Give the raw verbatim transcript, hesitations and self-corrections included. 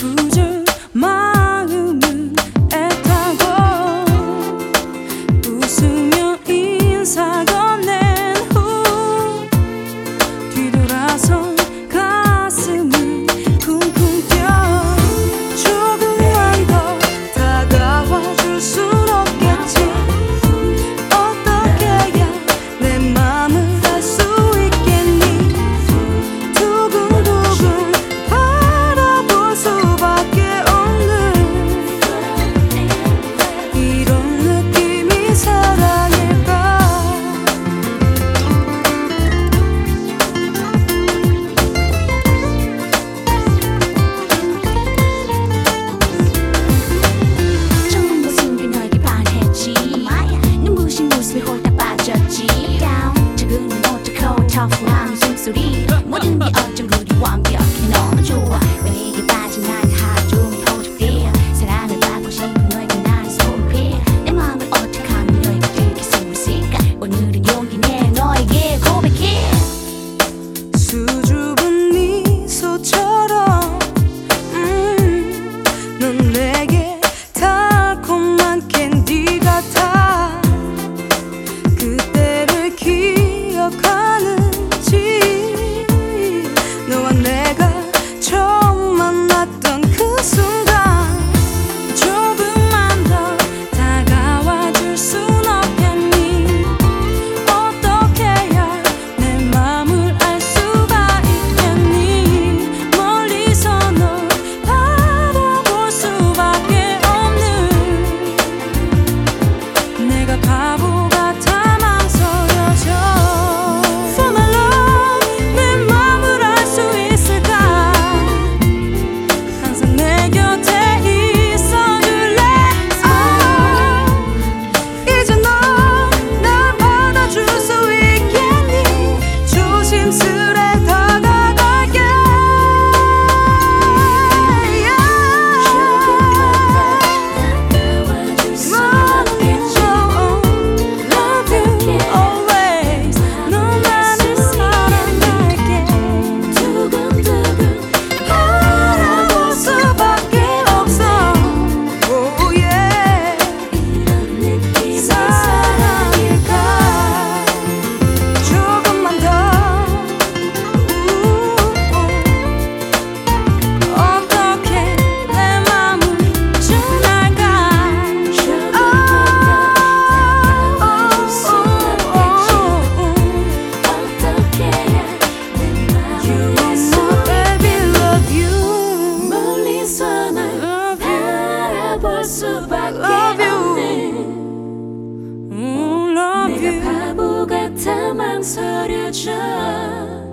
두 줄 마음은 애타고 웃으며 인사 건넨 후 뒤돌아서 가슴을 쿵쿵 뛰어 조금만 더 다가와 줄 순 없겠지. 어떻게 해야 내 맘을 알 수 있겠니. 두근두근 바라볼 수밖에 없는 이런 느낌이 사랑일까. 처음 본 순간 너에게 반했지. 눈부신 모습에 홀딱 빠졌지. 적은 눈 어떡하고 터프한 숨소리 모든 게 어쩜 그리 완벽해. 너무 좋아. 너에게 빠진 난 하루 종일 호적돼. 사랑을 받고 싶은 너에게 난 소원해. 내 마음을 어떻게 하면 너에게 들킬 수 있을까. 오늘은 용기 내 너에게 고백해. 수줍은 미소처럼 음, 넌 내게 달콤한 캔디 같아. 그때를 기억하는지. 너와 내가 처음 만났던 그 순간 조금만 더 다가와 줄 순 없겠니. 어떻게 해야 내 맘을 알 수가 있겠니. 멀리서 널 바라볼 수밖에 없는 내가 바보 같아 망설여져. For my love 내 맘을 알 수 있을까. 항상 내 곁에 있어줄래. 아, 이제 너 날 받아줄 수 있겠니. 조심스레 다가갈게. Love you always. 너만을 사랑할게. 두근두근 바라볼 수밖에 없어. Oh yeah. 사랑일까. 조금만 더 우, 어떻게 내 맘을 전할까. You my baby, love you. 멀리서 날 Love you. 바라볼 수밖에 Love you. 없는 음, love 내가 you. 바보 같아 망설여져.